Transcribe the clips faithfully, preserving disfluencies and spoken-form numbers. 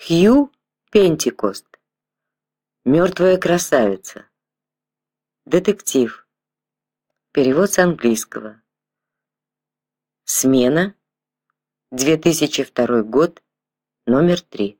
Хью Пентекост. Мертвая красавица. Детектив. Перевод с английского. Смена. две тысячи второй год. Номер три.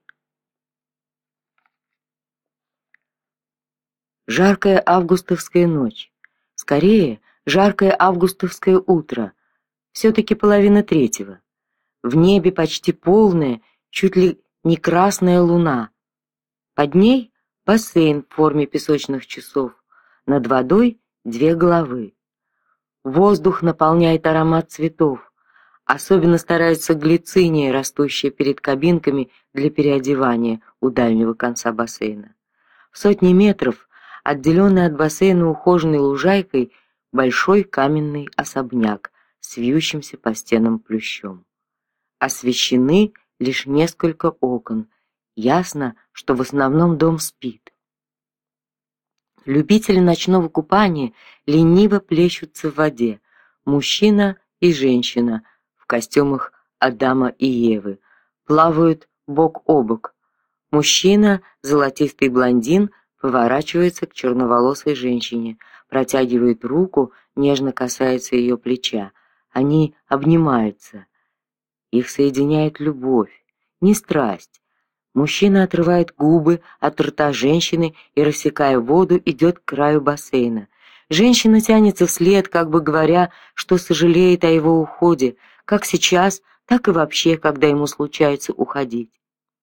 Жаркая августовская ночь. Скорее, жаркое августовское утро. Все-таки половина третьего. В небе почти полная, чуть ли не красная луна. Под ней бассейн в форме песочных часов. Над водой две головы. Воздух наполняет аромат цветов. Особенно старается глициния, растущая перед кабинками для переодевания у дальнего конца бассейна. В сотни метров, отделенный от бассейна ухоженной лужайкой, большой каменный особняк с вьющимся по стенам плющом. Освещены лишь несколько окон. Ясно, что в основном дом спит. Любители ночного купания лениво плещутся в воде. Мужчина и женщина в костюмах Адама и Евы плавают бок о бок. Мужчина, золотистый блондин, поворачивается к черноволосой женщине, протягивает руку, нежно касается ее плеча. Они обнимаются. Их соединяет любовь, не страсть. Мужчина отрывает губы от рта женщины и, рассекая воду, идет к краю бассейна. Женщина тянется вслед, как бы говоря, что сожалеет о его уходе, как сейчас, так и вообще, когда ему случается уходить.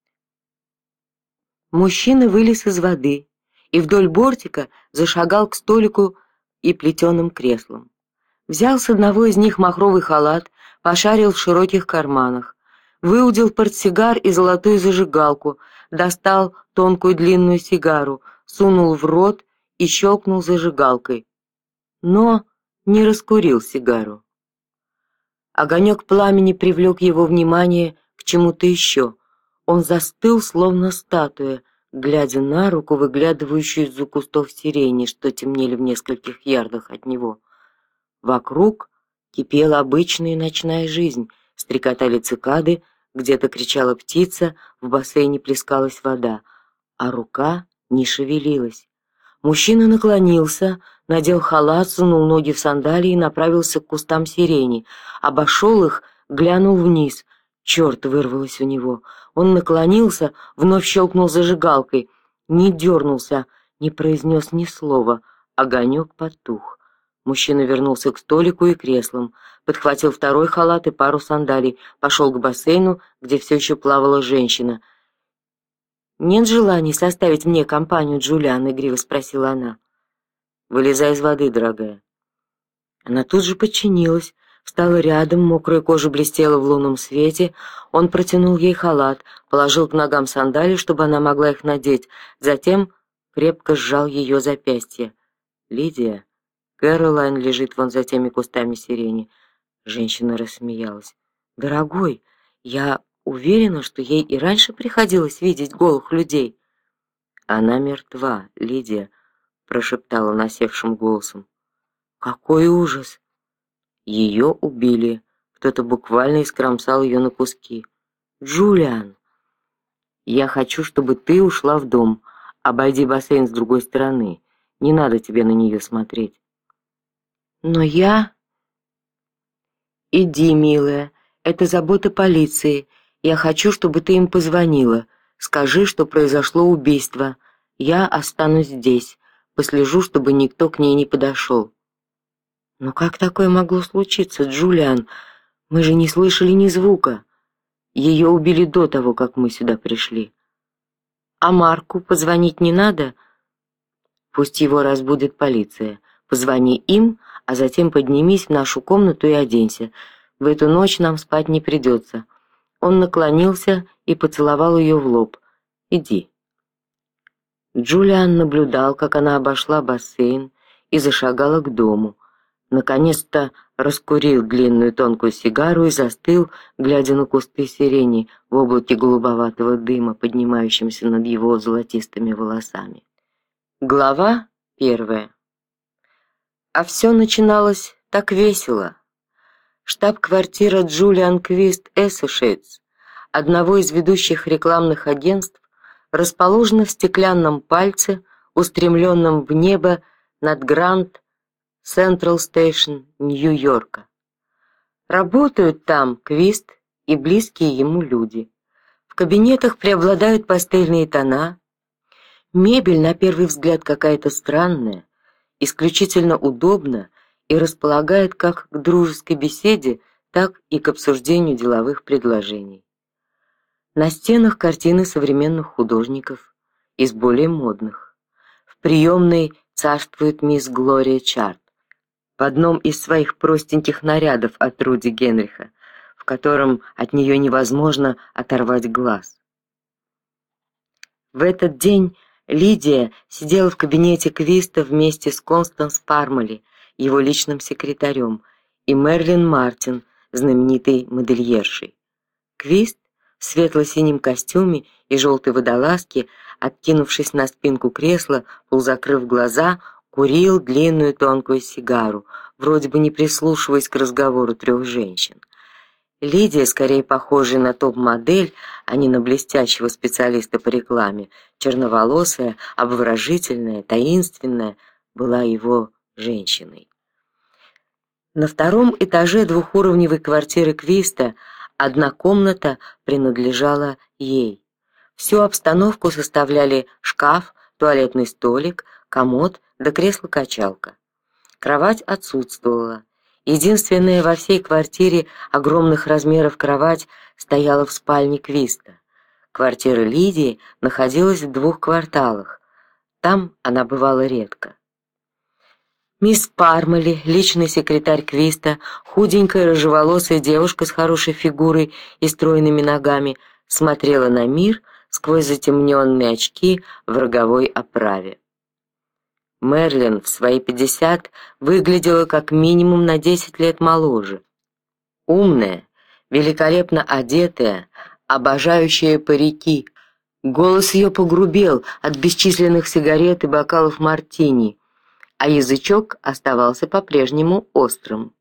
Мужчина вылез из воды и вдоль бортика зашагал к столику и плетеным креслам. Взял с одного из них махровый халат, пошарил в широких карманах, выудил портсигар и золотую зажигалку, достал тонкую длинную сигару, сунул в рот и щелкнул зажигалкой, но не раскурил сигару. Огонек пламени привлек его внимание к чему-то еще. Он застыл, словно статуя, глядя на руку, выглядывающую из-за кустов сирени, что темнели в нескольких ярдах от него. Вокруг кипела обычная ночная жизнь. Стрекотали цикады, где-то кричала птица, в бассейне плескалась вода, а рука не шевелилась. Мужчина наклонился, надел халат, сунул ноги в сандалии и направился к кустам сирени. Обошел их, глянул вниз. Черт, вырвалось у него. Он наклонился, вновь щелкнул зажигалкой, не дернулся, не произнес ни слова. Огонек потух. Мужчина вернулся к столику и креслам, подхватил второй халат и пару сандалий, пошел к бассейну, где все еще плавала женщина. «Нет желания составить мне компанию, Джулиан?» — игриво спросила она. «Вылезай из воды, дорогая». Она тут же подчинилась, встала рядом, мокрая кожа блестела в лунном свете. Он протянул ей халат, положил к ногам сандалии, чтобы она могла их надеть, затем крепко сжал ее запястье. «Лидия, Кэролайн лежит вон за теми кустами сирени». Женщина рассмеялась. «Дорогой, я уверена, что ей и раньше приходилось видеть голых людей». «Она мертва, Лидия», — прошептала насевшим голосом. «Какой ужас!» Ее убили. Кто-то буквально искромсал ее на куски. «Джулиан, я хочу, чтобы ты ушла в дом. Обойди бассейн с другой стороны. Не надо тебе на нее смотреть». «Но я...» «Иди, милая, это забота полиции. Я хочу, чтобы ты им позвонила. Скажи, что произошло убийство. Я останусь здесь. Послежу, чтобы никто к ней не подошел». «Но как такое могло случиться, Джулиан? Мы же не слышали ни звука. Ее убили до того, как мы сюда пришли». «А Марку позвонить не надо?» «Пусть его разбудит полиция. Позвони им, а затем поднимись в нашу комнату и оденься. В эту ночь нам спать не придется». Он наклонился и поцеловал ее в лоб. «Иди». Джулиан наблюдал, как она обошла бассейн и зашагала к дому. Наконец-то раскурил длинную тонкую сигару и застыл, глядя на кусты сирени в облаке голубоватого дыма, поднимающемся над его золотистыми волосами. Глава первая. А все начиналось так весело. Штаб-квартира Джулиан Квист Associates одного из ведущих рекламных агентств расположена в стеклянном пальце, устремленном в небо над Гранд Централ Стейшн Нью-Йорка. Работают там Квист и близкие ему люди. В кабинетах преобладают пастельные тона. Мебель на первый взгляд какая-то странная, исключительно удобна и располагает как к дружеской беседе, так и к обсуждению деловых предложений. На стенах картины современных художников, из более модных. В приемной царствует мисс Глория Чарт в одном из своих простеньких нарядов от Руди Генриха, в котором от нее невозможно оторвать глаз. В этот день Лидия сидела в кабинете Квиста вместе с Констанс Пармали, его личным секретарем, и Мерлин Мартин, знаменитой модельершей. Квист в светло-синем костюме и желтой водолазке, откинувшись на спинку кресла, полузакрыв глаза, курил длинную тонкую сигару, вроде бы не прислушиваясь к разговору трех женщин. Лидия, скорее похожая на топ-модель, а не на блестящего специалиста по рекламе, черноволосая, обворожительная, таинственная, была его женщиной. На втором этаже двухуровневой квартиры Квиста одна комната принадлежала ей. Всю обстановку составляли шкаф, туалетный столик, комод да кресло-качалка. Кровать отсутствовала. Единственная во всей квартире огромных размеров кровать стояла в спальне Квиста. Квартира Лидии находилась в двух кварталах. Там она бывала редко. Мисс Пармали, личный секретарь Квиста, худенькая рыжеволосая девушка с хорошей фигурой и стройными ногами, смотрела на мир сквозь затемненные очки в роговой оправе. Мерлин в свои пятьдесят выглядела как минимум на десять лет моложе. Умная, великолепно одетая, обожающая парики. Голос ее погрубел от бесчисленных сигарет и бокалов мартини, а язычок оставался по-прежнему острым.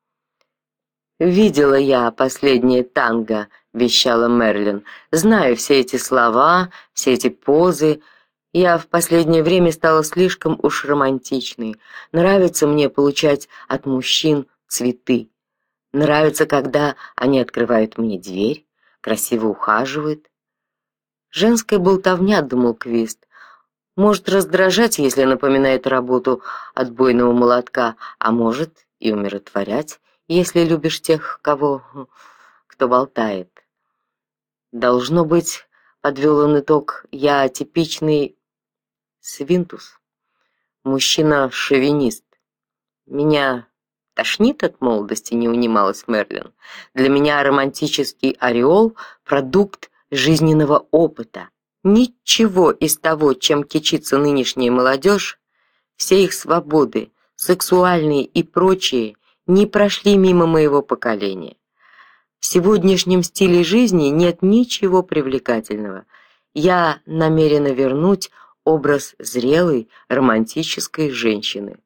«Видела я последнее танго», — вещала Мерлин. «Знаю все эти слова, все эти позы. Я в последнее время стала слишком уж романтичной. Нравится мне получать от мужчин цветы. Нравится, когда они открывают мне дверь, красиво ухаживают. Женская болтовня, думал Квист, может раздражать, если напоминает работу отбойного молотка, а может и умиротворять, если любишь тех, кого кто болтает. Должно быть, подвел он итог, я типичный свинтус, мужчина-шовинист. Меня тошнит от молодости, не унималась Мерлин. Для меня романтический ореол — продукт жизненного опыта. Ничего из того, чем кичится нынешняя молодежь, все их свободы, сексуальные и прочие, не прошли мимо моего поколения. В сегодняшнем стиле жизни нет ничего привлекательного. Я намерена вернуть образ зрелой, романтической женщины.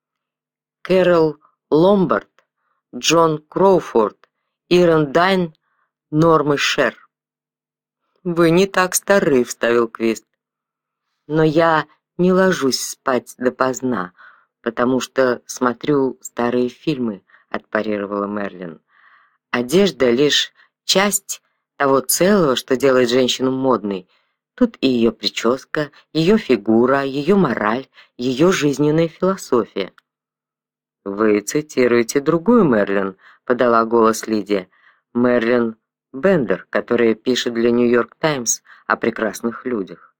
Кэрол Ломбард, Джон Кроуфорд, Ирен Дайн, Нормы Шер. «Вы не так стары», — вставил Квист. «Но я не ложусь спать допоздна, потому что смотрю старые фильмы», — отпарировала Мерлин. «Одежда — лишь часть того целого, что делает женщину модной. Тут и ее прическа, ее фигура, ее мораль, ее жизненная философия». «Вы цитируете другую Мерлин», — подала голос Лидия. «Мерлин Бендер, которая пишет для Нью-Йорк Таймс о прекрасных людях».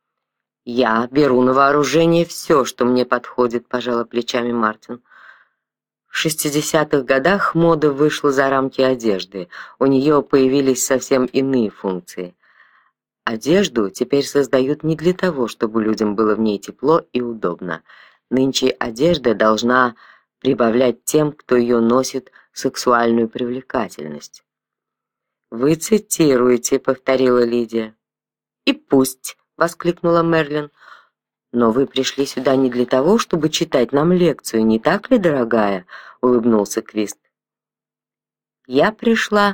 «Я беру на вооружение все, что мне подходит», — пожала плечами Мартин. В шестидесятых годах мода вышла за рамки одежды, у нее появились совсем иные функции. Одежду теперь создают не для того, чтобы людям было в ней тепло и удобно. Нынче одежда должна прибавлять тем, кто ее носит, сексуальную привлекательность. «Вы цитируете», — повторила Лидия. «И пусть», — воскликнула Мерлин. «Но вы пришли сюда не для того, чтобы читать нам лекцию, не так ли, дорогая?» — улыбнулся Квист. «Я пришла,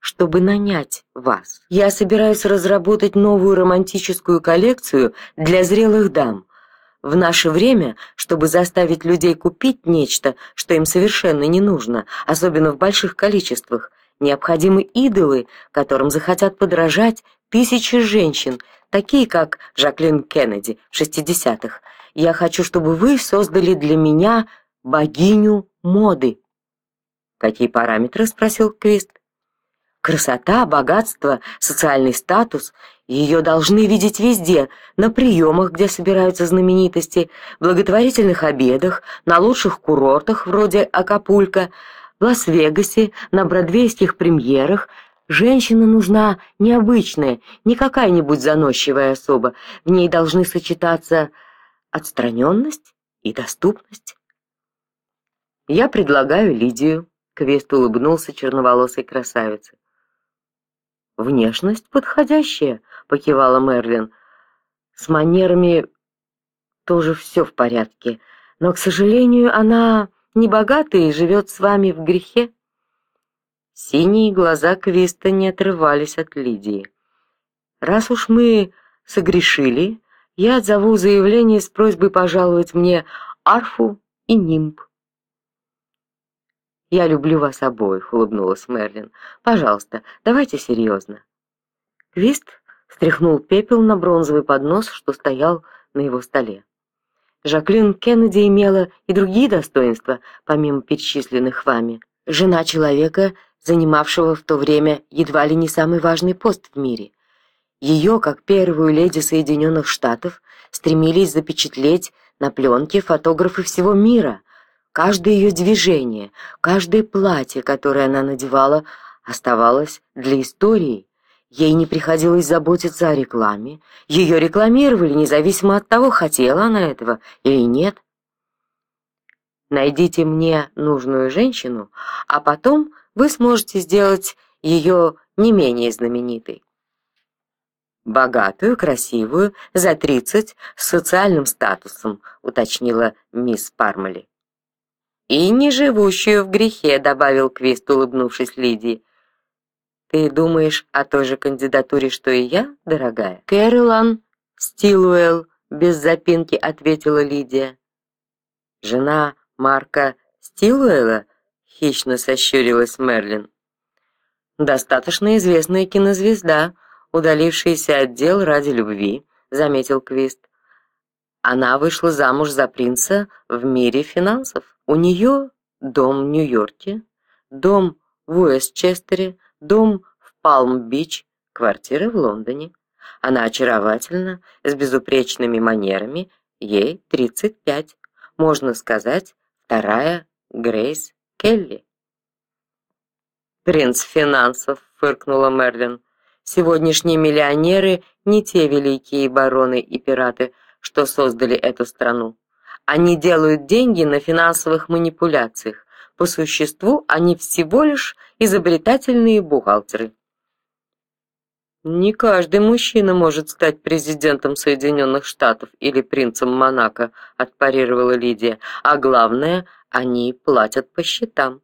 чтобы нанять вас. Я собираюсь разработать новую романтическую коллекцию для зрелых дам. В наше время, чтобы заставить людей купить нечто, что им совершенно не нужно, особенно в больших количествах, необходимы идолы, которым захотят подражать тысячи женщин, такие как Жаклин Кеннеди в шестидесятых. Я хочу, чтобы вы создали для меня богиню моды. Какие параметры, спросил Квист. Красота, богатство, социальный статус. Ее должны видеть везде: на приемах, где собираются знаменитости, благотворительных обедах, на лучших курортах вроде Акапулько, в Лас-Вегасе, на бродвейских премьерах. Женщина нужна необычная, не какая-нибудь заносчивая особа. В ней должны сочетаться отстраненность и доступность. Я предлагаю Лидию. Квест улыбнулся черноволосой красавице. Внешность подходящая, покивала Мерлин. С манерами тоже все в порядке, но, к сожалению, она не богата и живет с вами в грехе. Синие глаза Квиста не отрывались от Лидии. Раз уж мы согрешили, я отзову заявление с просьбой пожаловать мне арфу и нимб. Я люблю вас обоих, улыбнулась Мерлин. Пожалуйста, давайте серьезно. Квист стряхнул пепел на бронзовый поднос, что стоял на его столе. Жаклин Кеннеди имела и другие достоинства, помимо перечисленных вами. Жена человека, занимавшего в то время едва ли не самый важный пост в мире. Ее, как первую леди Соединенных Штатов, стремились запечатлеть на пленке фотографы всего мира. Каждое ее движение, каждое платье, которое она надевала, оставалось для истории. Ей не приходилось заботиться о рекламе. Ее рекламировали, независимо от того, хотела она этого или нет. Найдите мне нужную женщину, а потом вы сможете сделать ее не менее знаменитой. Богатую, красивую, за тридцать, с социальным статусом, уточнила мисс Пармали. И не живущую в грехе, добавил Квист, улыбнувшись Лидии. Ты думаешь о той же кандидатуре, что и я, дорогая? Кэролан Стилуэлл, без запинки ответила Лидия. Жена Марка Стилуэлла, хищно сощурилась Мерлин. Достаточно известная кинозвезда, удалившаяся от дел ради любви, заметил Квист. Она вышла замуж за принца в мире финансов. У нее дом в Нью-Йорке, дом в Уэстчестере, дом в Палм-Бич, квартира в Лондоне. Она очаровательна, с безупречными манерами, ей тридцать пять. Можно сказать, вторая Грейс Келли. Принц финансов, фыркнула Мерлин. Сегодняшние миллионеры не те великие бароны и пираты, что создали эту страну. Они делают деньги на финансовых манипуляциях. По существу они всего лишь изобретательные бухгалтеры. Не каждый мужчина может стать президентом Соединенных Штатов или принцем Монако, отпарировала Лидия. А главное, они платят по счетам.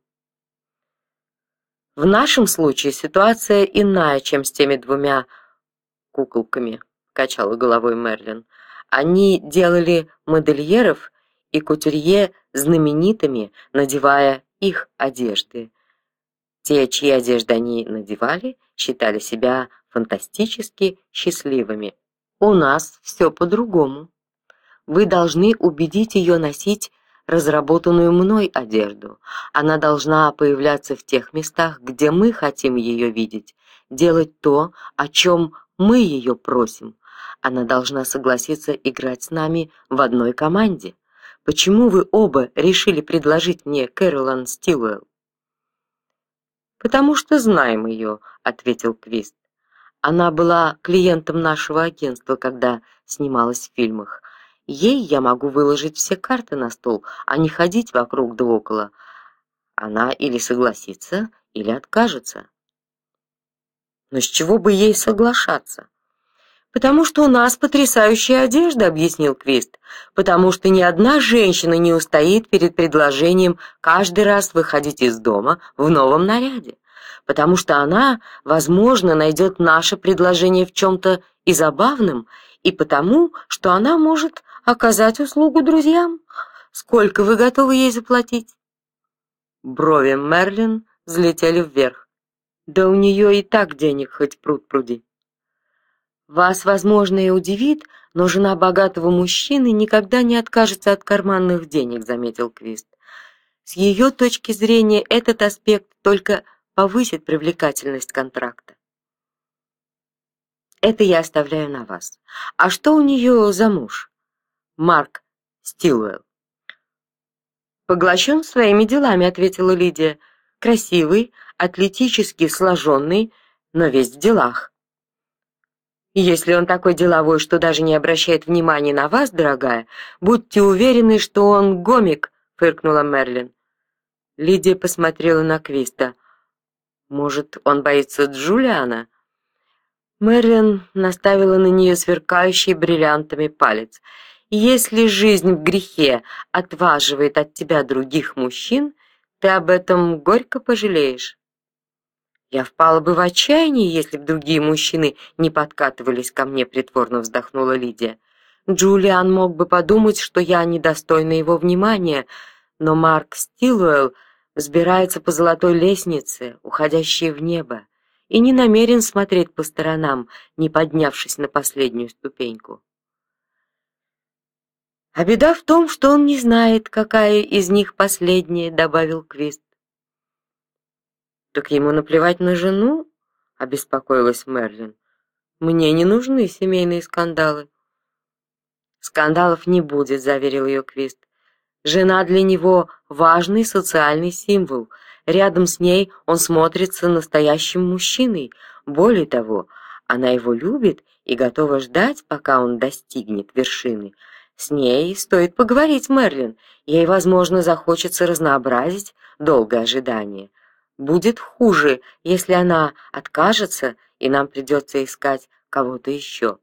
В нашем случае ситуация иная, чем с теми двумя куколками, качала головой Мерлин. Они делали модельеров и кутюрье знаменитыми, надевая их одежды. Те, чьи одежды они надевали, считали себя фантастически счастливыми. У нас все по-другому. Вы должны убедить ее носить разработанную мной одежду. Она должна появляться в тех местах, где мы хотим ее видеть, делать то, о чем мы ее просим. Она должна согласиться играть с нами в одной команде. Почему вы оба решили предложить мне Кэролан Стилуэлл? Потому что знаем ее, ответил Квист. Она была клиентом нашего агентства, когда снималась в фильмах. Ей я могу выложить все карты на стол, а не ходить вокруг да около. Она или согласится, или откажется. Но с чего бы ей соглашаться? Потому что у нас потрясающая одежда, объяснил Квист. Потому что ни одна женщина не устоит перед предложением каждый раз выходить из дома в новом наряде. потому что она, возможно, найдет наше предложение в чем-то и забавным, и потому, что она может оказать услугу друзьям. Сколько вы готовы ей заплатить?» Брови Мерлин взлетели вверх. «Да у нее и так денег хоть пруд пруди». «Вас, возможно, и удивит, но жена богатого мужчины никогда не откажется от карманных денег», — заметил Квист. «С ее точки зрения этот аспект только повысит привлекательность контракта. Это я оставляю на вас. А что у нее за муж?» «Марк Стилуэлл». «Поглощен своими делами», — ответила Лидия. «Красивый, атлетически сложенный, но весь в делах». «Если он такой деловой, что даже не обращает внимания на вас, дорогая, будьте уверены, что он гомик», — фыркнула Мерлин. Лидия посмотрела на Квиста. «Может, он боится Джулиана?» Мерлин наставила на нее сверкающий бриллиантами палец. «Если жизнь в грехе отваживает от тебя других мужчин, ты об этом горько пожалеешь». «Я впала бы в отчаяние, если бы другие мужчины не подкатывались ко мне», — притворно вздохнула Лидия. «Джулиан мог бы подумать, что я недостойна его внимания, но Марк Стилуэлл взбирается по золотой лестнице, уходящей в небо, и не намерен смотреть по сторонам, не поднявшись на последнюю ступеньку». «А беда в том, что он не знает, какая из них последняя», — добавил Квист. «Так ему наплевать на жену?» — обеспокоилась Мерлин. «Мне не нужны семейные скандалы». «Скандалов не будет», — заверил ее Квист. «Жена для него важный социальный символ. Рядом с ней он смотрится настоящим мужчиной. Более того, она его любит и готова ждать, пока он достигнет вершины. С ней стоит поговорить, Мерлин. Ей, возможно, захочется разнообразить долгое ожидание. Будет хуже, если она откажется, и нам придется искать кого-то еще».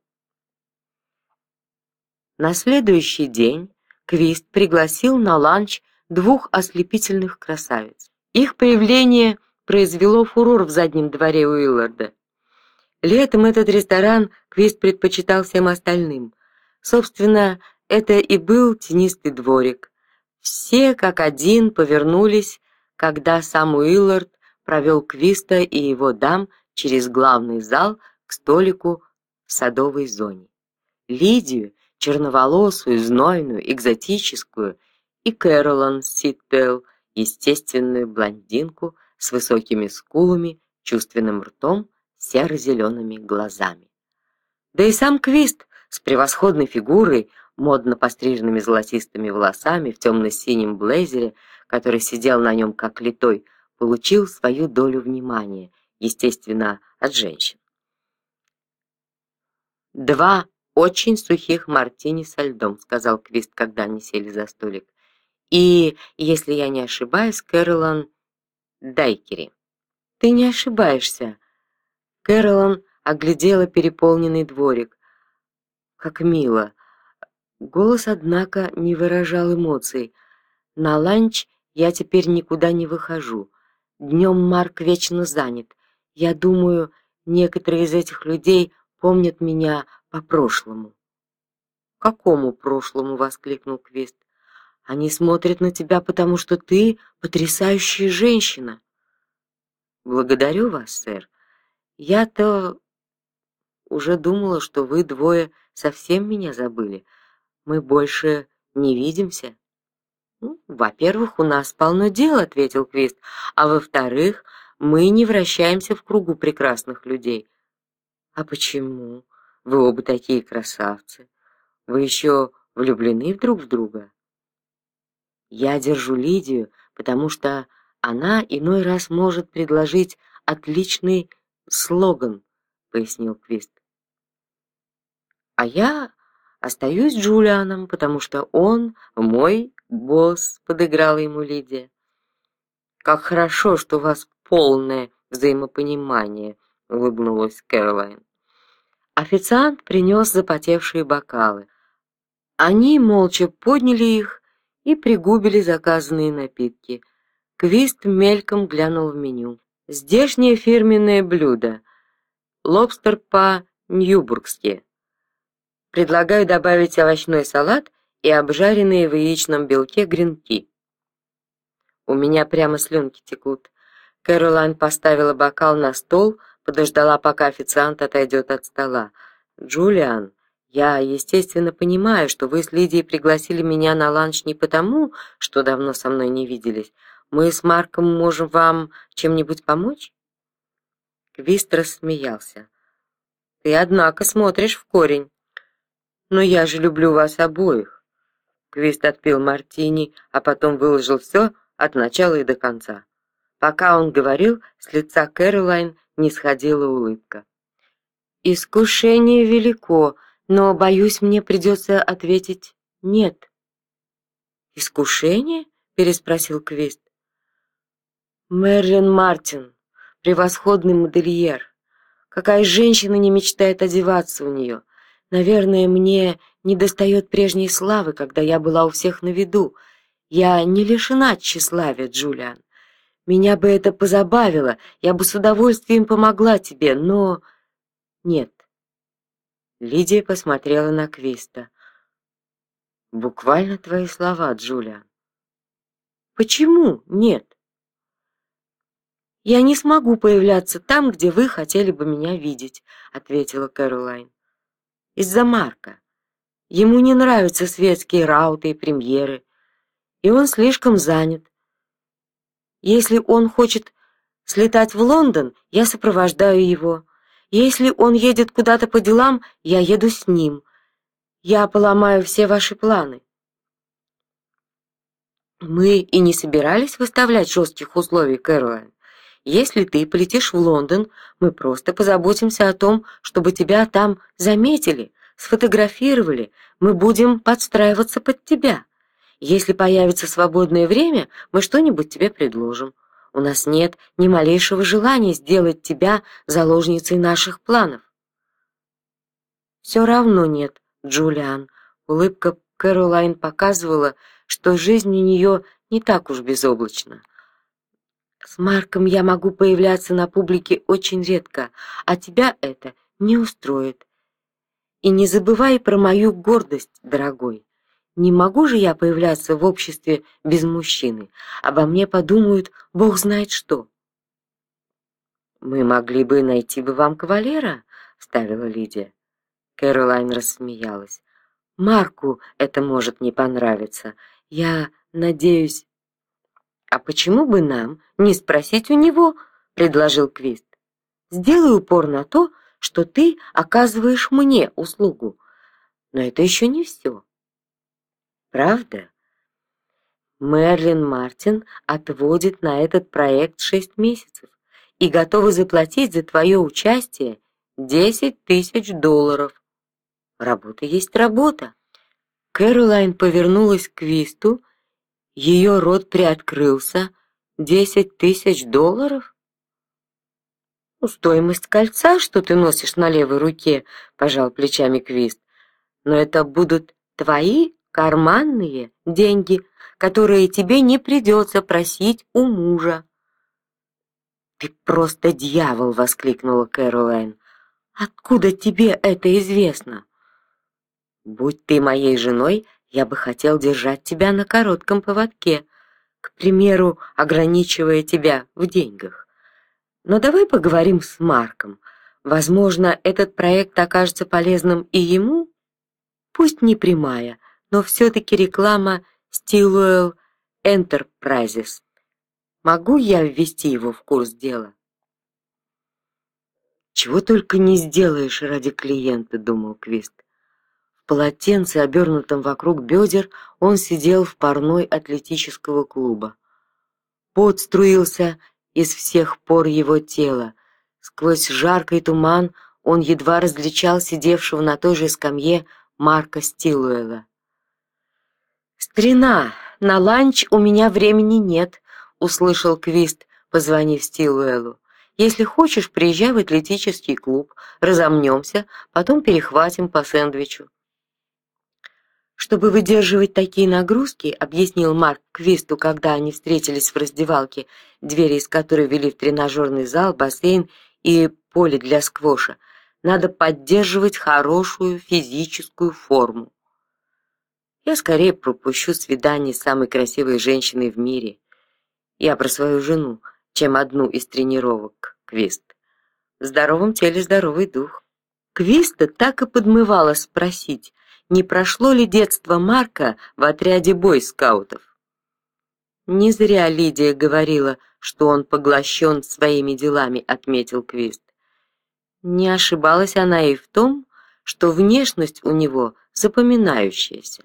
На следующий день Квист пригласил на ланч двух ослепительных красавиц. Их появление произвело фурор в заднем дворе Уилларда. Летом этот ресторан Квист предпочитал всем остальным. Собственно, это и был тенистый дворик. Все как один повернулись, когда сам Уиллард провел Квиста и его дам через главный зал к столику в садовой зоне. Лидию, черноволосую, знойную, экзотическую, и Кэролайн Ситпелл, естественную блондинку с высокими скулами, чувственным ртом, серо-зелеными глазами. Да и сам Квист с превосходной фигурой, модно постриженными золотистыми волосами, в темно-синем блейзере, который сидел на нем как литой, получил свою долю внимания, естественно, от женщин. «Два очень сухих мартини со льдом», — сказал Квист, когда они сели за столик. «И, если я не ошибаюсь, Кэролайн, дайкери». «Ты не ошибаешься». Кэролайн оглядела переполненный дворик. «Как мило». Голос, однако, не выражал эмоций. «На ланч я теперь никуда не выхожу. Днем Марк вечно занят. Я думаю, некоторые из этих людей помнят меня по прошлому». «Какому прошлому?» — воскликнул Квист. «Они смотрят на тебя, потому что ты потрясающая женщина». «Благодарю вас, сэр. Я-то уже думала, что вы двое совсем меня забыли. Мы больше не видимся». «Ну, во-первых, у нас полно дел», — ответил Квист, «а во-вторых, мы не вращаемся в кругу прекрасных людей». «А почему? Вы оба такие красавцы. Вы еще влюблены друг в друга?» «Я держу Лидию, потому что она иной раз может предложить отличный слоган», — пояснил Квист. «А я остаюсь с Джулианом, потому что он мой босс», — подыграла ему Лидия. «Как хорошо, что у вас полное взаимопонимание», — улыбнулась Кэролайн. Официант принес запотевшие бокалы. Они молча подняли их и пригубили заказанные напитки. Квист мельком глянул в меню. Здешнее фирменное блюдо. Лобстер по-ньюбургски. Предлагаю добавить овощной салат и обжаренные в яичном белке гренки. У меня прямо слюнки текут. Кэролайн поставила бокал на стол, подождала, пока официант отойдет от стола. Джулиан, я, естественно, понимаю, что вы с Лидией пригласили меня на ланч не потому, что давно со мной не виделись. Мы с Марком можем вам чем-нибудь помочь? Квист рассмеялся. Ты, однако, смотришь в корень. Но я же люблю вас обоих. Квист отпил мартини, а потом выложил все от начала и до конца. Пока он говорил, с лица Кэролайн не сходила улыбка. Искушение велико, но, боюсь, мне придется ответить «нет». «Искушение?» — переспросил Квист. Мерлин Мартин, превосходный модельер. Какая женщина не мечтает одеваться у нее? Наверное, мне недостает прежней славы, когда я была у всех на виду. Я не лишена тщеславия, Джулиан. Меня бы это позабавило, я бы с удовольствием помогла тебе, но... Нет. Лидия посмотрела на Квиста. Буквально твои слова, Джулиан. Почему нет? Я не смогу появляться там, где вы хотели бы меня видеть, ответила Кэролайн. Из-за Марка. Ему не нравятся светские рауты и премьеры, и он слишком занят. Если он хочет слетать в Лондон, я сопровождаю его. Если он едет куда-то по делам, я еду с ним. Я поломаю все ваши планы. Мы и не собирались выставлять жестких условий, Кэролайн. Если ты полетишь в Лондон, мы просто позаботимся о том, чтобы тебя там заметили, сфотографировали. Мы будем подстраиваться под тебя. Если появится свободное время, мы что-нибудь тебе предложим. У нас нет ни малейшего желания сделать тебя заложницей наших планов. Все равно нет, Джулиан. Улыбка Кэролайн показывала, что жизнь у нее не так уж безоблачна. С Марком я могу появляться на публике очень редко, а тебя это не устроит. И не забывай про мою гордость, дорогой. Не могу же я появляться в обществе без мужчины. Обо мне подумают, Бог знает что. Мы могли бы найти бы вам кавалера, вставила Лидия. Кэролайн рассмеялась. Марку это может не понравиться. Я надеюсь. А почему бы нам не спросить у него, предложил Квист. Сделай упор на то, что ты оказываешь мне услугу. Но это еще не все. Правда? Мерлин Мартин отводит на этот проект шесть месяцев и готова заплатить за твое участие десять тысяч долларов. Работа есть работа. Кэролайн повернулась к Квисту, ее рот приоткрылся. Десять тысяч долларов? Ну, стоимость кольца, что ты носишь на левой руке, пожал плечами Квист. Но это будут твои карманные деньги, которые тебе не придется просить у мужа. Ты просто дьявол, воскликнула Кэролайн. Откуда тебе это известно? Будь ты моей женой, я бы хотел держать тебя на коротком поводке, к примеру, ограничивая тебя в деньгах. Но давай поговорим с Марком. Возможно, этот проект окажется полезным и ему. Пусть не прямая, но все-таки реклама Stillwell Enterprises. Могу я ввести его в курс дела? Чего только не сделаешь ради клиента, думал Квист. В полотенце, обернутом вокруг бедер, он сидел в парной атлетического клуба. Пот струился из всех пор его тела. Сквозь жаркий туман он едва различал сидевшего на той же скамье Марка Стиллуэлла. «Старина, на ланч у меня времени нет», — услышал Квист, позвонив Стиллуэллу. «Если хочешь, приезжай в атлетический клуб, разомнемся, потом перехватим по сэндвичу». Чтобы выдерживать такие нагрузки, объяснил Марк Квисту, когда они встретились в раздевалке, двери из которой вели в тренажерный зал, бассейн и поле для сквоша, надо поддерживать хорошую физическую форму. Я скорее пропущу свидание с самой красивой женщиной в мире. Я про свою жену, чем одну из тренировок, Квист. В здоровом теле здоровый дух. Квиста так и подмывало спросить, не прошло ли детство Марка в отряде бойскаутов. Не зря Лидия говорила, что он поглощен своими делами, отметил Квист. Не ошибалась она и в том, что внешность у него запоминающаяся.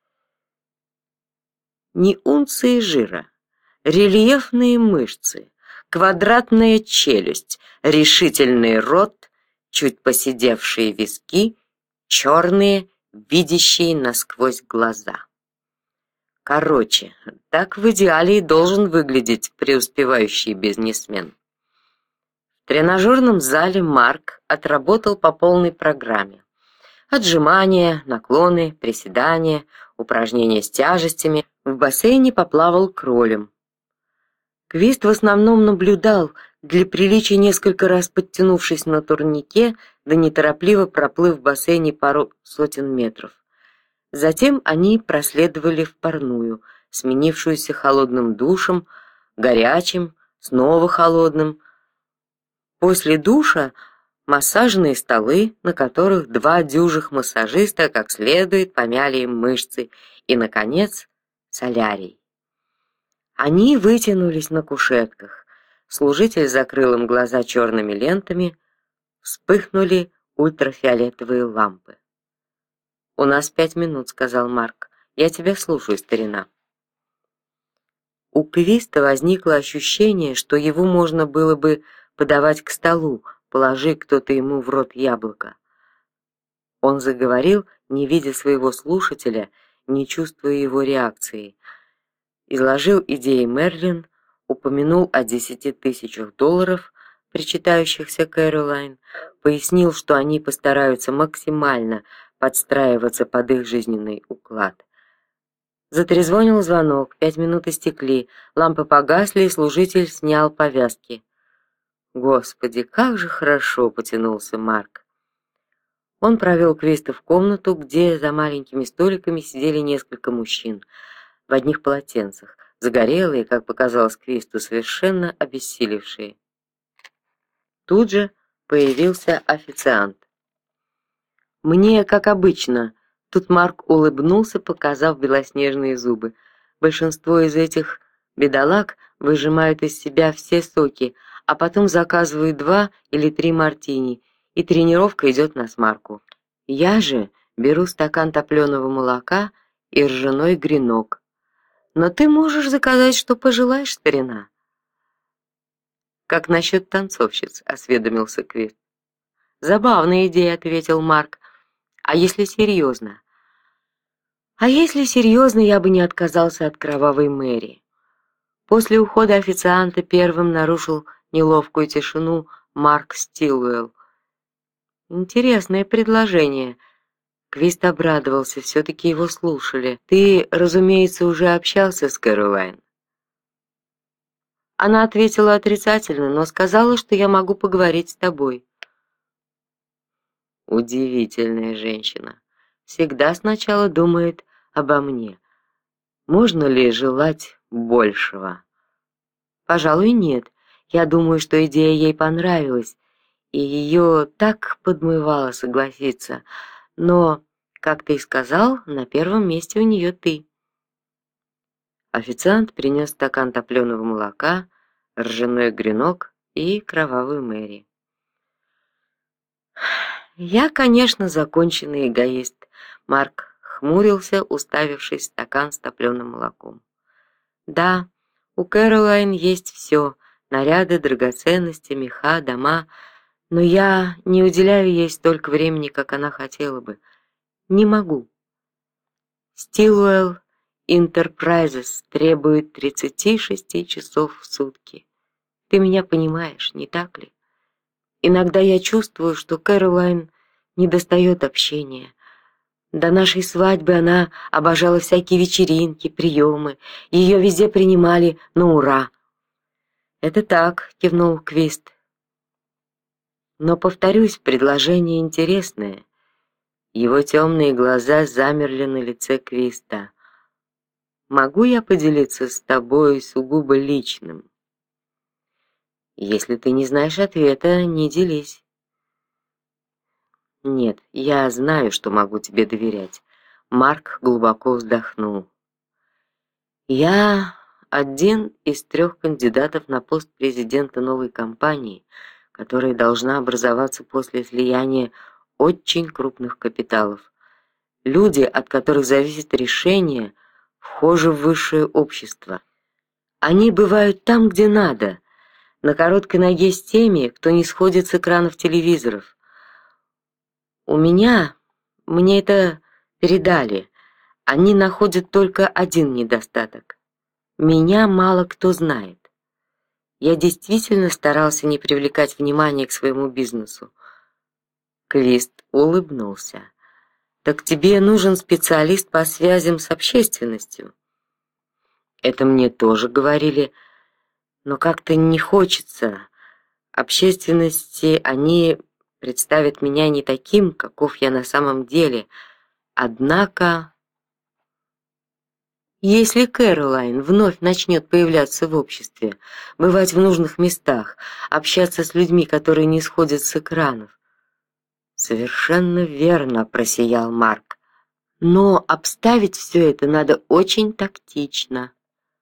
Ни унции жира, рельефные мышцы, квадратная челюсть, решительный рот, чуть поседевшие виски, черные, видящие насквозь глаза. Короче, так в идеале и должен выглядеть преуспевающий бизнесмен. В тренажерном зале Марк отработал по полной программе. Отжимания, наклоны, приседания, упражнения с тяжестями. В бассейне поплавал кролем. Квист в основном наблюдал, для приличия несколько раз подтянувшись на турнике, да неторопливо проплыв в бассейне пару сотен метров. Затем они проследовали в парную, сменившуюся холодным душем, горячим, снова холодным. После душа массажные столы, на которых два дюжих массажиста как следует помяли им мышцы, и, наконец, солярий. Они вытянулись на кушетках. Служитель закрыл им глаза черными лентами, вспыхнули ультрафиолетовые лампы. «У нас пять минут», — сказал Марк. «Я тебя слушаю, старина». У Квиста возникло ощущение, что его можно было бы подавать к столу, положи кто-то ему в рот яблоко. Он заговорил, не видя своего слушателя, не чувствуя его реакции. Изложил идеи Мерлин, упомянул о десяти тысячах долларов, причитающихся Кэролайн, пояснил, что они постараются максимально подстраиваться под их жизненный уклад. Затрезвонил звонок, пять минут истекли, лампы погасли, и служитель снял повязки. Господи, как же хорошо, потянулся Марк. Он провел Квиста в комнату, где за маленькими столиками сидели несколько мужчин в одних полотенцах, загорелые, как показалось Квисту, совершенно обессилевшие. Тут же появился официант. Мне, как обычно, тут Марк улыбнулся, показав белоснежные зубы. Большинство из этих бедолаг выжимают из себя все соки, а потом заказывают два или три мартини, и тренировка идет на смарку. Я же беру стакан топленого молока и ржаной гренок. Но ты можешь заказать, что пожелаешь, старина. Как насчет танцовщиц, осведомился Квист. Забавная идея, ответил Марк. А если серьезно? А если серьезно, я бы не отказался от кровавой Мэри. После ухода официанта первым нарушил неловкую тишину Марк Стилуэлл. Интересное предложение. Квист обрадовался, все-таки его слушали. Ты, разумеется, уже общался с Кэролайн. Она ответила отрицательно, но сказала, что я могу поговорить с тобой. Удивительная женщина. Всегда сначала думает обо мне. Можно ли желать большего? Пожалуй, нет. Я думаю, что идея ей понравилась, и ее так подмывало согласиться. Но, как ты и сказал, на первом месте у нее ты. Официант принес стакан топленого молока, ржаной гренок и кровавую Мэри. Я, конечно, законченный эгоист. Марк хмурился, уставившись в стакан с топленым молоком. Да, у Кэролайн есть все: наряды, драгоценности, меха, дома, но я не уделяю ей столько времени, как она хотела бы. Не могу. Стилуэлл Enterprises требует тридцати шести часов в сутки. Ты меня понимаешь, не так ли? Иногда я чувствую, что Кэролайн недостает общения. До нашей свадьбы она обожала всякие вечеринки, приемы. Ее везде принимали на ура. «Это так», — кивнул Квист. «Но, повторюсь, предложение интересное». Его темные глаза замерли на лице Квиста. «Могу я поделиться с тобой сугубо личным?» «Если ты не знаешь ответа, не делись». «Нет, я знаю, что могу тебе доверять». Марк глубоко вздохнул. «Я один из трех кандидатов на пост президента новой компании, которая должна образоваться после слияния очень крупных капиталов. Люди, от которых зависит решение, вхожи в высшее общество. Они бывают там, где надо, на короткой ноге с теми, кто не сходит с экранов телевизоров. У меня, мне это передали, они находят только один недостаток. Меня мало кто знает. Я действительно старался не привлекать внимания к своему бизнесу. Квист улыбнулся. Так тебе нужен специалист по связям с общественностью. Это мне тоже говорили, но как-то не хочется. Общественности они представят меня не таким, каков я на самом деле. Однако, если Кэролайн вновь начнет появляться в обществе, бывать в нужных местах, общаться с людьми, которые не сходят с экранов. Совершенно верно, просиял Марк. Но обставить все это надо очень тактично.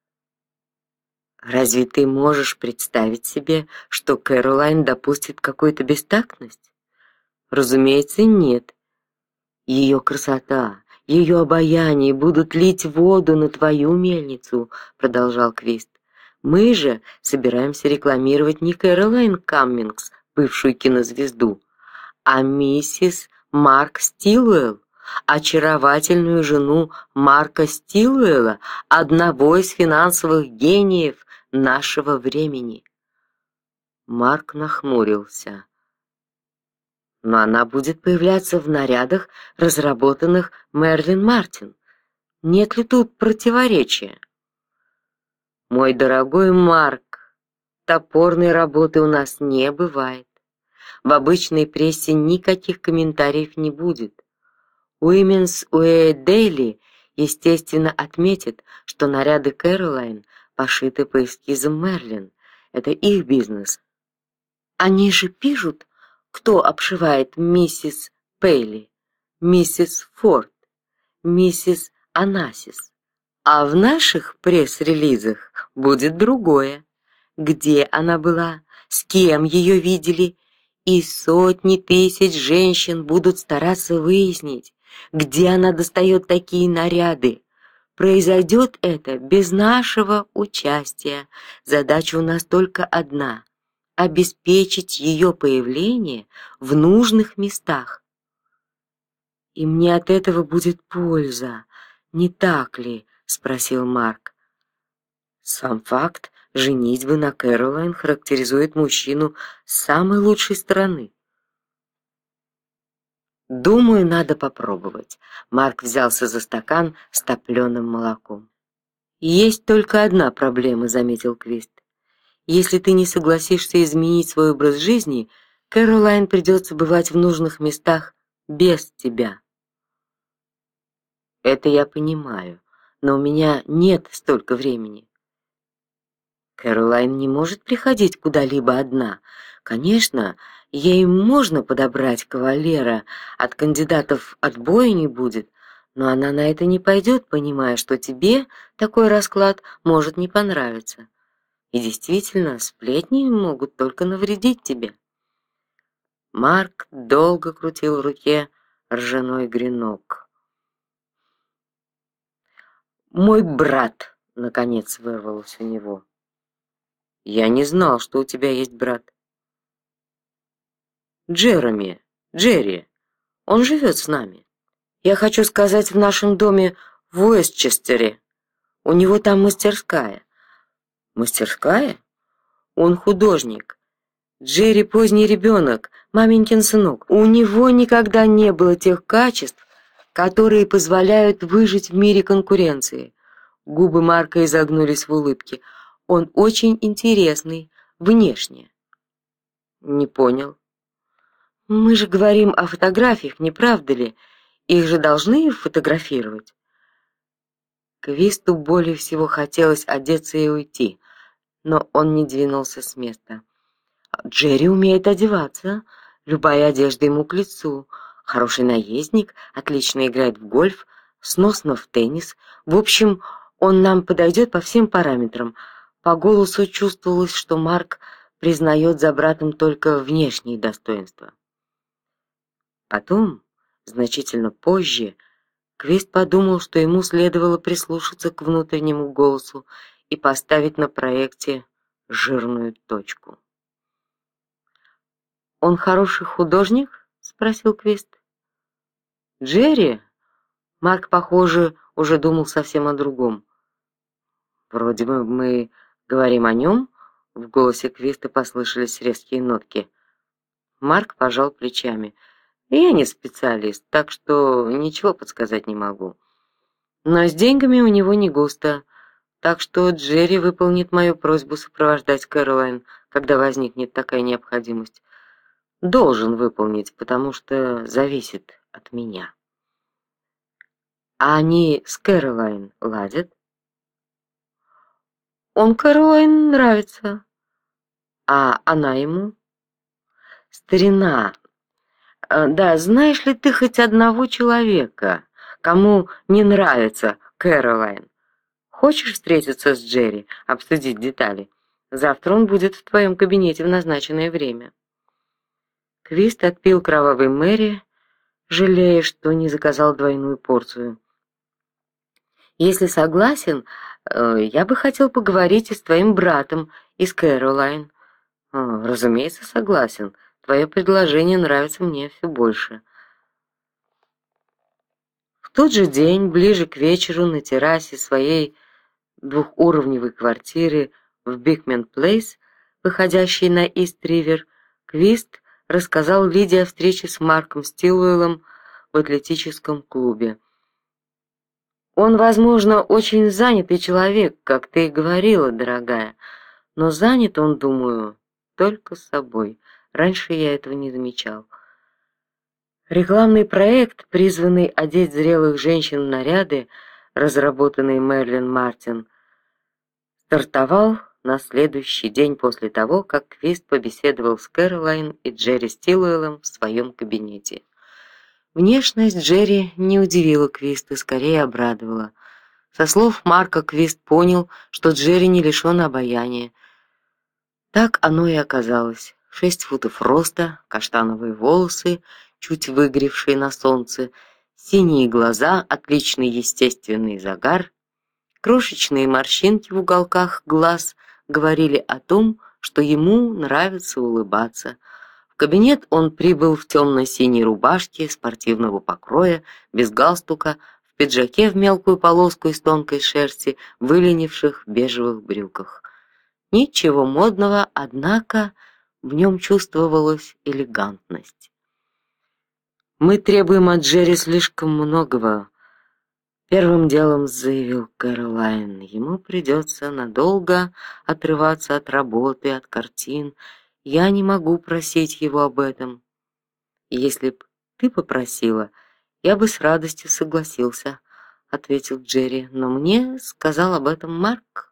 Разве ты можешь представить себе, что Кэролайн допустит какую-то бестактность? Разумеется, нет. Ее красота, ее обаяние будут лить воду на твою мельницу, продолжал Квист. Мы же собираемся рекламировать не Кэролайн Каммингс, бывшую кинозвезду, а миссис Марк Стилуэлл, очаровательную жену Марка Стилуэлла, одного из финансовых гениев нашего времени. Марк нахмурился. Но она будет появляться в нарядах, разработанных Мерлин Мартин. Нет ли тут противоречия? Мой дорогой Марк, топорной работы у нас не бывает. В обычной прессе никаких комментариев не будет. Women's Wear Daily, естественно, отметит, что наряды Кэролайн пошиты по эскизам Мерлин. Это их бизнес. Они же пишут, кто обшивает миссис Пейли, миссис Форд, миссис Анасис. А в наших пресс-релизах будет другое. Где она была, с кем ее видели, и сотни тысяч женщин будут стараться выяснить, где она достает такие наряды. Произойдет это без нашего участия. Задача у нас только одна — обеспечить ее появление в нужных местах. И мне от этого будет польза, не так ли? Спросил Марк. Сам факт женитьбы на Кэролайн характеризует мужчину с самой лучшей стороны. Думаю, надо попробовать. Марк взялся за стакан с топленым молоком. Есть только одна проблема, заметил Квист. Если ты не согласишься изменить свой образ жизни, Кэролайн придется бывать в нужных местах без тебя. Это я понимаю, но у меня нет столько времени. Кэролайн не может приходить куда-либо одна. Конечно, ей можно подобрать кавалера, от кандидатов отбоя не будет, но она на это не пойдет, понимая, что тебе такой расклад может не понравиться. И действительно, сплетни могут только навредить тебе. Марк долго крутил в руке ржаной гренок. Мой брат, наконец, вырвалось у него. Я не знал, что у тебя есть брат. Джереми, Джерри, он живет с нами. Я хочу сказать, в нашем доме в Уэстчестере. У него там мастерская. Мастерская? Он художник. Джерри поздний ребенок, маменькин сынок. У него никогда не было тех качеств, которые позволяют выжить в мире конкуренции. Губы Марка изогнулись в улыбке. Он очень интересный внешне. Не понял. Мы же говорим о фотографиях, не правда ли? Их же должны фотографировать. Квисту более всего хотелось одеться и уйти, но он не двинулся с места. Джерри умеет одеваться, любая одежда ему к лицу. Хороший наездник, отлично играет в гольф, сносно в теннис. В общем, он нам подойдет по всем параметрам. По голосу чувствовалось, что Марк признает за братом только внешние достоинства. Потом, значительно позже, Квист подумал, что ему следовало прислушаться к внутреннему голосу и поставить на проекте жирную точку. «Он хороший художник?» — спросил Квист. «Джерри?» Марк, похоже, уже думал совсем о другом. «Вроде бы мы говорим о нем?» В голосе Квиста послышались резкие нотки. Марк пожал плечами. «Я не специалист, так что ничего подсказать не могу. Но с деньгами у него не густо, так что Джерри выполнит мою просьбу сопровождать Кэролайн, когда возникнет такая необходимость. Должен выполнить, потому что зависит от меня». «А они с Кэролайн ладят?» «Он Кэролайн нравится. А она ему?» «Старина, да, знаешь ли ты хоть одного человека, кому не нравится Кэролайн? Хочешь встретиться с Джерри, обсудить детали? Завтра он будет в твоем кабинете в назначенное время». Квист отпил кровавый Мэри, жалея, что не заказал двойную порцию. «Если согласен, я бы хотел поговорить и с твоим братом, и с Кэролайн». «Разумеется, согласен. Твое предложение нравится мне все больше». В тот же день, ближе к вечеру, на террасе своей двухуровневой квартиры в Бикмен-Плейс, выходящей на Ист-Ривер, Квист рассказал Лиде о встрече с Марком Стилуэллом в атлетическом клубе. «Он, возможно, очень занятый человек, как ты и говорила, дорогая, но занят он, думаю, только собой. Раньше я этого не замечал». Рекламный проект, призванный одеть зрелых женщин в наряды, разработанный Мэрилин Мартин, стартовал на следующий день после того, как Квист побеседовал с Кэролайн и Джерри Стилуэллом в своем кабинете. Внешность Джерри не удивила Квиста, скорее обрадовала. Со слов Марка Квист понял, что Джерри не лишен обаяния. Так оно и оказалось. Шесть футов роста, каштановые волосы, чуть выгоревшие на солнце, синие глаза, отличный естественный загар, крошечные морщинки в уголках глаз говорили о том, что ему нравится улыбаться. В кабинет он прибыл в темно-синей рубашке спортивного покроя, без галстука, в пиджаке в мелкую полоску из тонкой шерсти, выленивших бежевых брюках. Ничего модного, однако в нем чувствовалась элегантность. «Мы требуем от Джерри слишком многого», — первым делом заявил Кэролайн. «Ему придется надолго отрываться от работы, от картин. Я не могу просить его об этом. Если б ты попросила, я бы с радостью согласился», — ответил Джерри. «Но мне сказал об этом Марк.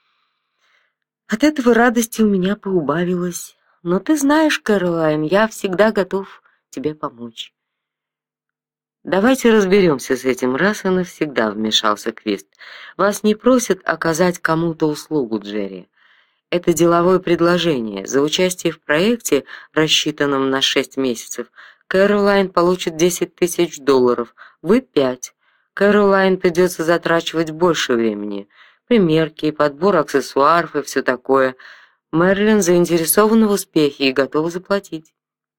От этого радости у меня поубавилось. Но ты знаешь, Кэролайн, я всегда готов тебе помочь». «Давайте разберемся с этим раз и навсегда», — вмешался Квист. «Вас не просят оказать кому-то услугу, Джерри. Это деловое предложение. За участие в проекте, рассчитанном на шесть месяцев, Кэролайн получит десять тысяч долларов, вы пять. Кэролайн придется затрачивать больше времени. Примерки, подбор аксессуаров и все такое. Мэрилин заинтересована в успехе и готова заплатить».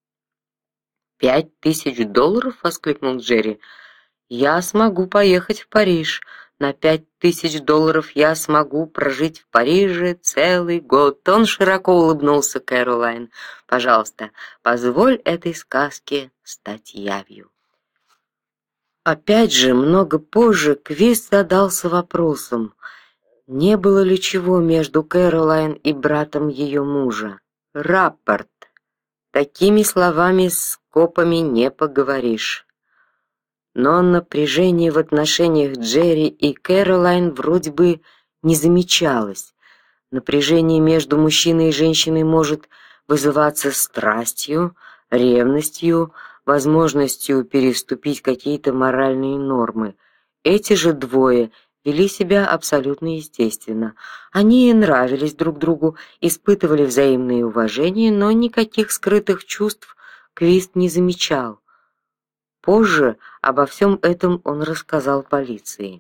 «Пять тысяч долларов?» — воскликнул Джерри. «Я смогу поехать в Париж. На пять тысяч долларов я смогу прожить в Париже целый год». Он широко улыбнулся Кэролайн. «Пожалуйста, позволь этой сказке стать явью». Опять же, много позже Квист задался вопросом, не было ли чего между Кэролайн и братом ее мужа. Раппорт. Такими словами с копами не поговоришь. Но напряжение в отношениях Джерри и Кэролайн вроде бы не замечалось. Напряжение между мужчиной и женщиной может вызываться страстью, ревностью, возможностью переступить какие-то моральные нормы. Эти же двое вели себя абсолютно естественно. Они нравились друг другу, испытывали взаимное уважение, но никаких скрытых чувств Квист не замечал. Позже обо всем этом он рассказал полиции.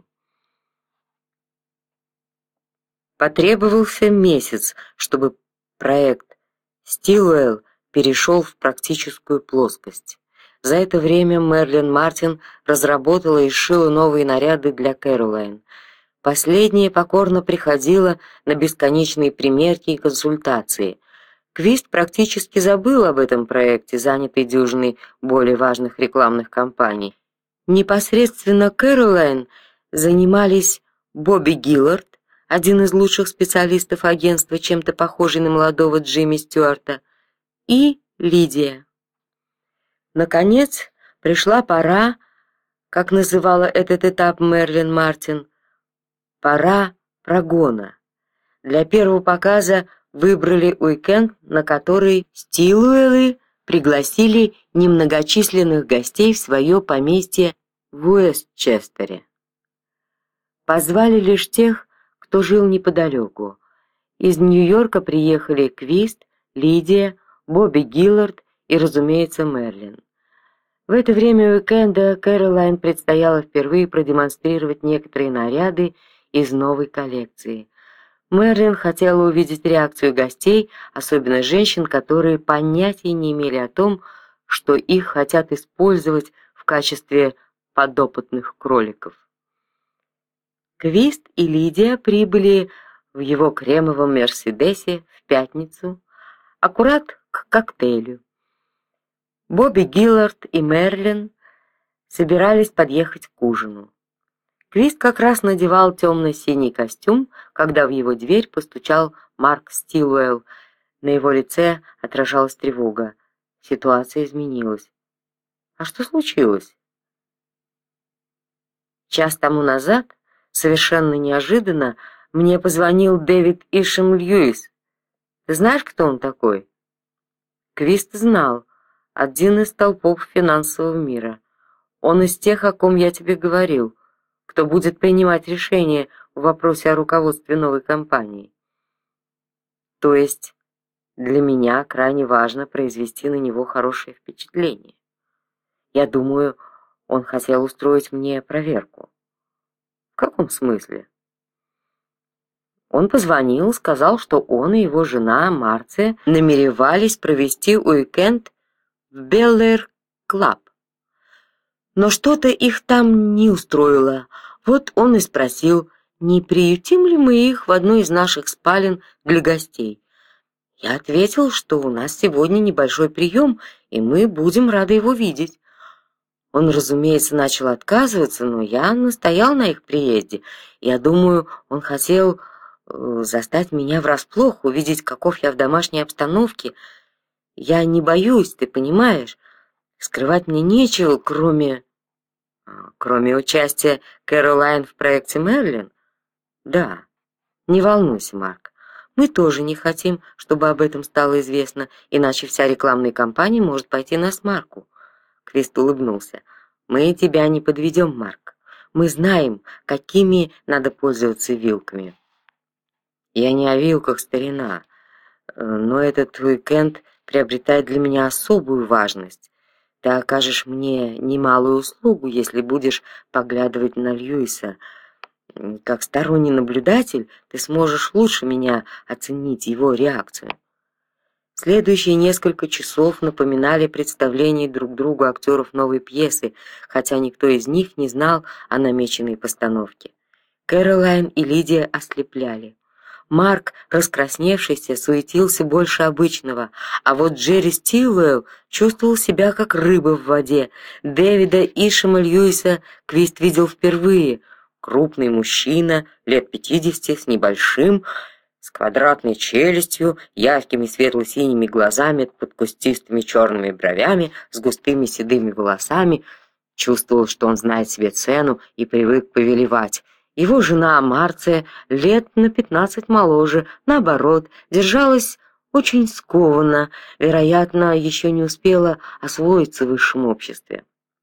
Потребовался месяц, чтобы проект Стилуэлл перешел в практическую плоскость. За это время Мерлин Мартин разработала и сшила новые наряды для Кэролайн. Последняя покорно приходила на бесконечные примерки и консультации. Квист практически забыл об этом проекте, занятый дюжиной более важных рекламных кампаний. Непосредственно Кэролайн занимались Бобби Гиллард, один из лучших специалистов агентства, чем-то похожий на молодого Джимми Стюарта, и Лидия. Наконец, пришла пора, как называла этот этап Мерлин Мартин, пора прогона. Для первого показа выбрали уикенд, на который Стилуэллы пригласили немногочисленных гостей в свое поместье в Уэстчестере. Позвали лишь тех, кто жил неподалеку. Из Нью-Йорка приехали Квист, Лидия, Бобби Гиллард и, разумеется, Мерлин. В это время уикенда Кэролайн предстояло впервые продемонстрировать некоторые наряды из новой коллекции. Мерлин хотела увидеть реакцию гостей, особенно женщин, которые понятия не имели о том, что их хотят использовать в качестве подопытных кроликов. Квист и Лидия прибыли в его кремовом Мерседесе в пятницу, аккурат к коктейлю. Бобби Гиллард и Мерлин собирались подъехать к ужину. Квист как раз надевал темно-синий костюм, когда в его дверь постучал Марк Стилуэлл. На его лице отражалась тревога. Ситуация изменилась. А что случилось? Час тому назад, совершенно неожиданно, мне позвонил Дэвид Ишем Льюис. Ты знаешь, кто он такой? Квист знал. Один из столпов финансового мира. Он из тех, о ком я тебе говорил, кто будет принимать решения в вопросе о руководстве новой компании. То есть для меня крайне важно произвести на него хорошее впечатление. Я думаю, он хотел устроить мне проверку. В каком смысле? Он позвонил, сказал, что он и его жена Марция намеревались провести уикенд в Беллэр Клаб. Но что-то их там не устроило. Вот он и спросил, не приютим ли мы их в одной из наших спален для гостей. Я ответил, что у нас сегодня небольшой прием, и мы будем рады его видеть. Он, разумеется, начал отказываться, но я настоял на их приезде. Я думаю, он хотел э, застать меня врасплох, увидеть, каков я в домашней обстановке. Я не боюсь, ты понимаешь? Скрывать мне нечего, кроме кроме участия Кэролайн в проекте Мерлин. Да. Не волнуйся, Марк. Мы тоже не хотим, чтобы об этом стало известно, иначе вся рекламная кампания может пойти на смарку. Квист улыбнулся. Мы тебя не подведем, Марк. Мы знаем, какими надо пользоваться вилками. Я не о вилках, старина, но этот уикенд приобретает для меня особую важность. Ты окажешь мне немалую услугу, если будешь поглядывать на Льюиса. Как сторонний наблюдатель, ты сможешь лучше меня оценить его реакцию. Следующие несколько часов напоминали представление друг другу актеров новой пьесы, хотя никто из них не знал о намеченной постановке. Кэролайн и Лидия ослепляли. Марк, раскрасневшийся, суетился больше обычного, а вот Джерри Стилуэлл чувствовал себя как рыба в воде. Дэвида Ишема Льюиса Квист видел впервые. Крупный мужчина, лет пятидесяти, с небольшим, с квадратной челюстью, яркими светло-синими глазами под кустистыми черными бровями, с густыми седыми волосами, чувствовал, что он знает себе цену и привык повелевать. Его жена Марция, лет на пятнадцать моложе, наоборот, держалась очень скованно, вероятно, еще не успела освоиться в высшем обществе.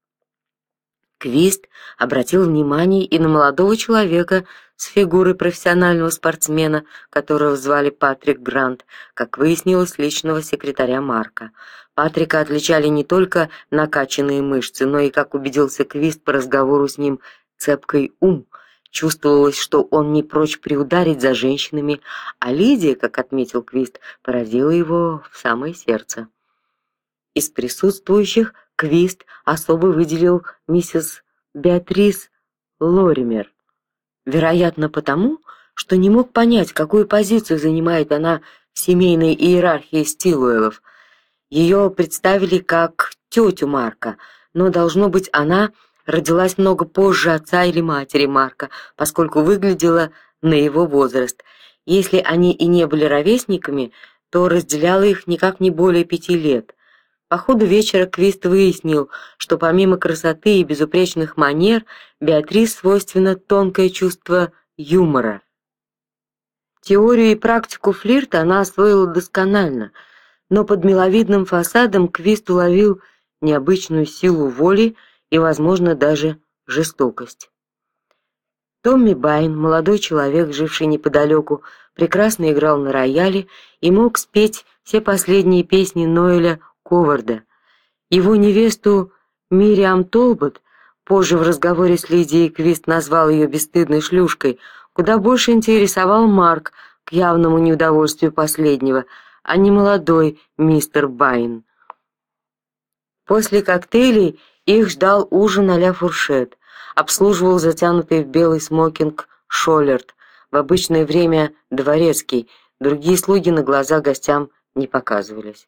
Квист обратил внимание и на молодого человека с фигурой профессионального спортсмена, которого звали Патрик Грант, как выяснилось, личного секретаря Марка. Патрика отличали не только накачанные мышцы, но и, как убедился Квист по разговору с ним, цепкий ум. Чувствовалось, что он не прочь приударить за женщинами, а Лидия, как отметил Квист, поразила его в самое сердце. Из присутствующих Квист особо выделил миссис Беатрис Лоример, вероятно, потому, что не мог понять, какую позицию занимает она в семейной иерархии Стилуэллов. Ее представили как тетю Марка, но должно быть, она родилась много позже отца или матери Марка, поскольку выглядела на его возраст. Если они и не были ровесниками, то разделяло их никак не более пяти лет. По ходу вечера Квист выяснил, что помимо красоты и безупречных манер, Беатрис свойственно тонкое чувство юмора. Теорию и практику флирта она освоила досконально, но под миловидным фасадом Квист уловил необычную силу воли и, возможно, даже жестокость. Томми Байн, молодой человек, живший неподалеку, прекрасно играл на рояле и мог спеть все последние песни Ноэля Коварда. Его невесту Мириам Толбот, позже в разговоре с Лидией Квист назвал ее бесстыдной шлюшкой, куда больше интересовал Марк, к явному неудовольствию последнего, а не молодой мистер Байн. После коктейлей их ждал ужин а-ля фуршет. Обслуживал затянутый в белый смокинг Шоллерт, в обычное время дворецкий, другие слуги на глаза гостям не показывались.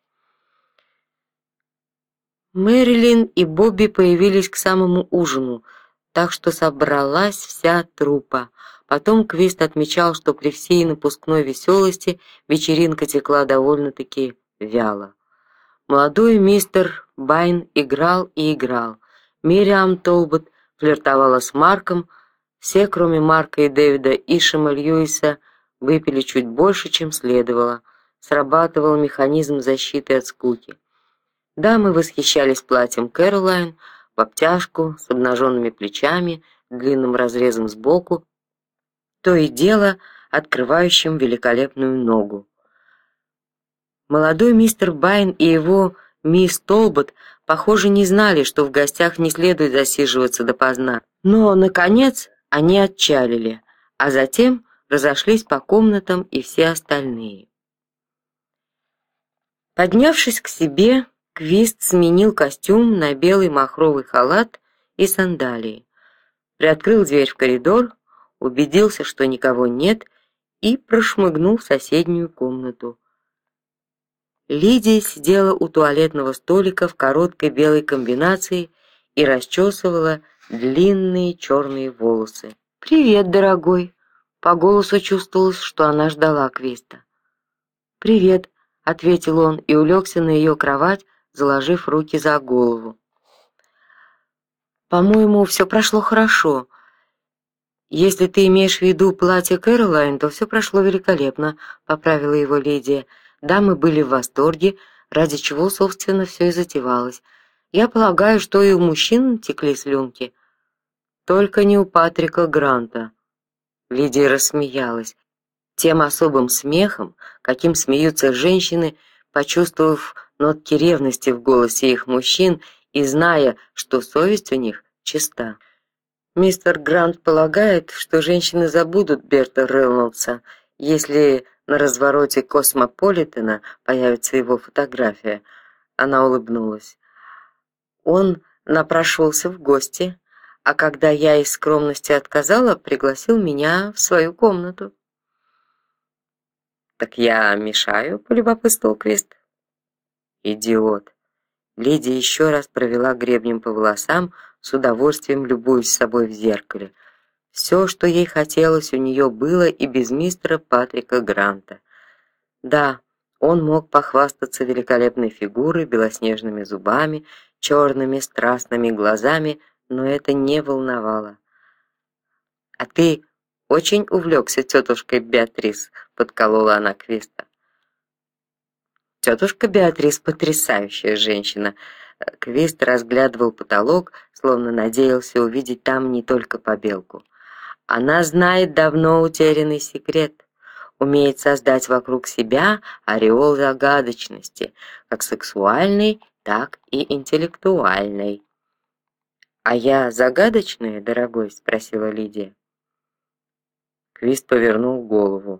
Мэрилин и Бобби появились к самому ужину, так что собралась вся труппа. Потом Квист отмечал, что при всей напускной веселости вечеринка текла довольно-таки вяло. Молодой мистер Байн играл и играл. Мириам Толбот флиртовала с Марком. Все, кроме Марка и Дэвида Ишема Льюиса, выпили чуть больше, чем следовало. Срабатывал механизм защиты от скуки. Дамы восхищались платьем Кэролайн в обтяжку с обнаженными плечами, длинным разрезом сбоку, то и дело открывающим великолепную ногу. Молодой мистер Байн и его мисс Толбот, похоже, не знали, что в гостях не следует засиживаться допоздна. Но наконец они отчалили, а затем разошлись по комнатам и все остальные. Поднявшись к себе, Квист сменил костюм на белый махровый халат и сандалии. Приоткрыл дверь в коридор, убедился, что никого нет, и прошмыгнул в соседнюю комнату. Лидия сидела у туалетного столика в короткой белой комбинации и расчесывала длинные черные волосы. «Привет, дорогой!» По голосу чувствовалось, что она ждала Квиста. «Привет!» — ответил он и улегся на ее кровать, заложив руки за голову. «По-моему, все прошло хорошо. Если ты имеешь в виду платье Кэролайн, то все прошло великолепно», — поправила его Лидия. Дамы были в восторге, ради чего, собственно, все и затевалось. Я полагаю, что и у мужчин текли слюнки. Только не у Патрика Гранта. Лидия рассмеялась тем особым смехом, каким смеются женщины, почувствовав нотки ревности в голосе их мужчин и зная, что совесть у них чиста. Мистер Грант полагает, что женщины забудут Берта Рейнольдса, если на развороте Космополитена появится его фотография. Она улыбнулась. Он напрашивался в гости, а когда я из скромности отказала, пригласил меня в свою комнату. Так я мешаю, полюбопытствовал Квист. Идиот. Лидия еще раз провела гребнем по волосам, с удовольствием любуясь собой в зеркале. Все, что ей хотелось, у нее было и без мистера Патрика Гранта. Да, он мог похвастаться великолепной фигурой, белоснежными зубами, черными страстными глазами, но это не волновало. А ты очень увлекся тетушкой Беатрис, подколола она Квиста. Тетушка Беатрис потрясающая женщина. Квист разглядывал потолок, словно надеялся увидеть там не только побелку. Она знает давно утерянный секрет, умеет создать вокруг себя ореол загадочности, как сексуальной, так и интеллектуальной. А я загадочная, дорогой, спросила Лидия. Квист повернул голову.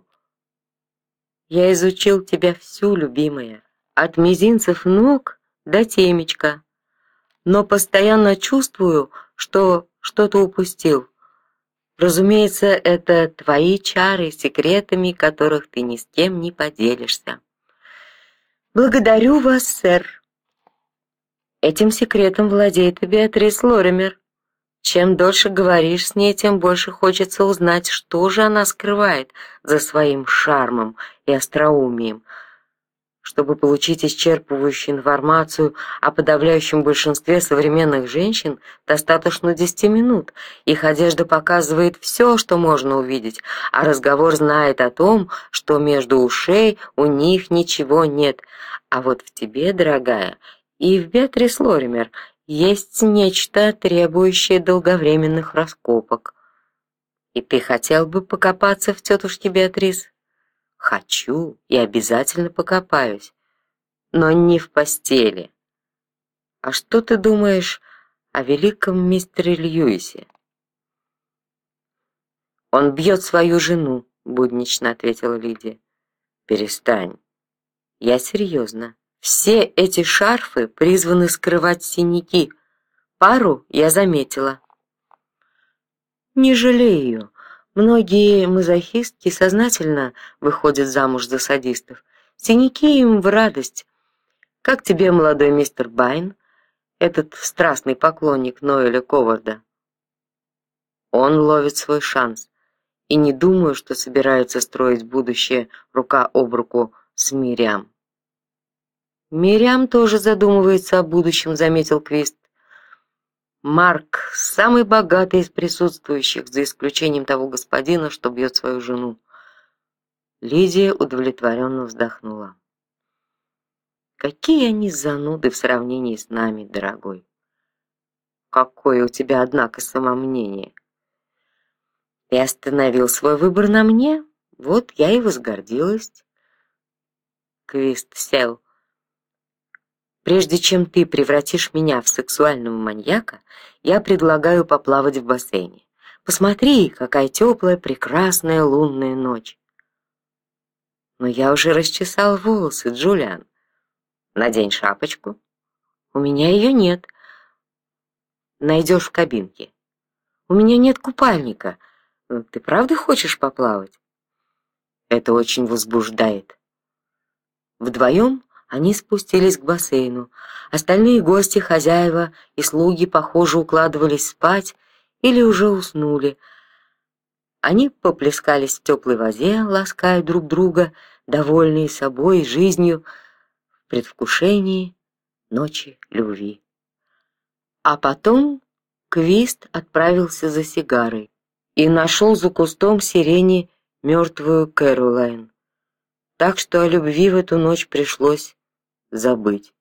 Я изучил тебя всю, любимая, от мизинцев ног до темечка, но постоянно чувствую, что что-то упустил. Разумеется, это твои чары, секретами которых ты ни с кем не поделишься. Благодарю вас, сэр. Этим секретом владеет и Беатрис Лоример. Чем дольше говоришь с ней, тем больше хочется узнать, что же она скрывает за своим шармом и остроумием. Чтобы получить исчерпывающую информацию о подавляющем большинстве современных женщин, достаточно десяти минут. Их одежда показывает все, что можно увидеть, а разговор знает о том, что между ушей у них ничего нет. А вот в тебе, дорогая, и в Беатрис Лоример есть нечто, требующее долговременных раскопок. И ты хотел бы покопаться в тетушке Беатрис? Хочу и обязательно покопаюсь, но не в постели. А что ты думаешь о великом мистере Льюисе? Он бьет свою жену, буднично ответила Лидия. Перестань. Я серьезно. Все эти шарфы призваны скрывать синяки. Пару я заметила. Не жалею. Многие мазохистки сознательно выходят замуж за садистов. Синяки им в радость. Как тебе, молодой мистер Байн, этот страстный поклонник Ноэля Коварда? Он ловит свой шанс, и не думаю, что собирается строить будущее рука об руку с Мириам. Мириам тоже задумывается о будущем, заметил Квист. Марк самый богатый из присутствующих, за исключением того господина, что бьет свою жену. Лидия удовлетворенно вздохнула. Какие они зануды в сравнении с нами, дорогой. Какое у тебя, однако, самомнение. Ты остановил свой выбор на мне, вот я и возгордилась. Квист сел. Прежде чем ты превратишь меня в сексуального маньяка, я предлагаю поплавать в бассейне. Посмотри, какая теплая, прекрасная лунная ночь. Но я уже расчесал волосы, Джулиан. Надень шапочку. У меня ее нет. Найдешь в кабинке. У меня нет купальника. Ты правда хочешь поплавать? Это очень возбуждает. Вдвоем они спустились к бассейну. Остальные гости, хозяева и слуги, похоже, укладывались спать или уже уснули. Они поплескались в теплой воде, лаская друг друга, довольные собой и жизнью, в предвкушении ночи любви. А потом Квист отправился за сигарой и нашел за кустом сирени мертвую Кэролайн. Так что о любви в эту ночь пришлось забыть.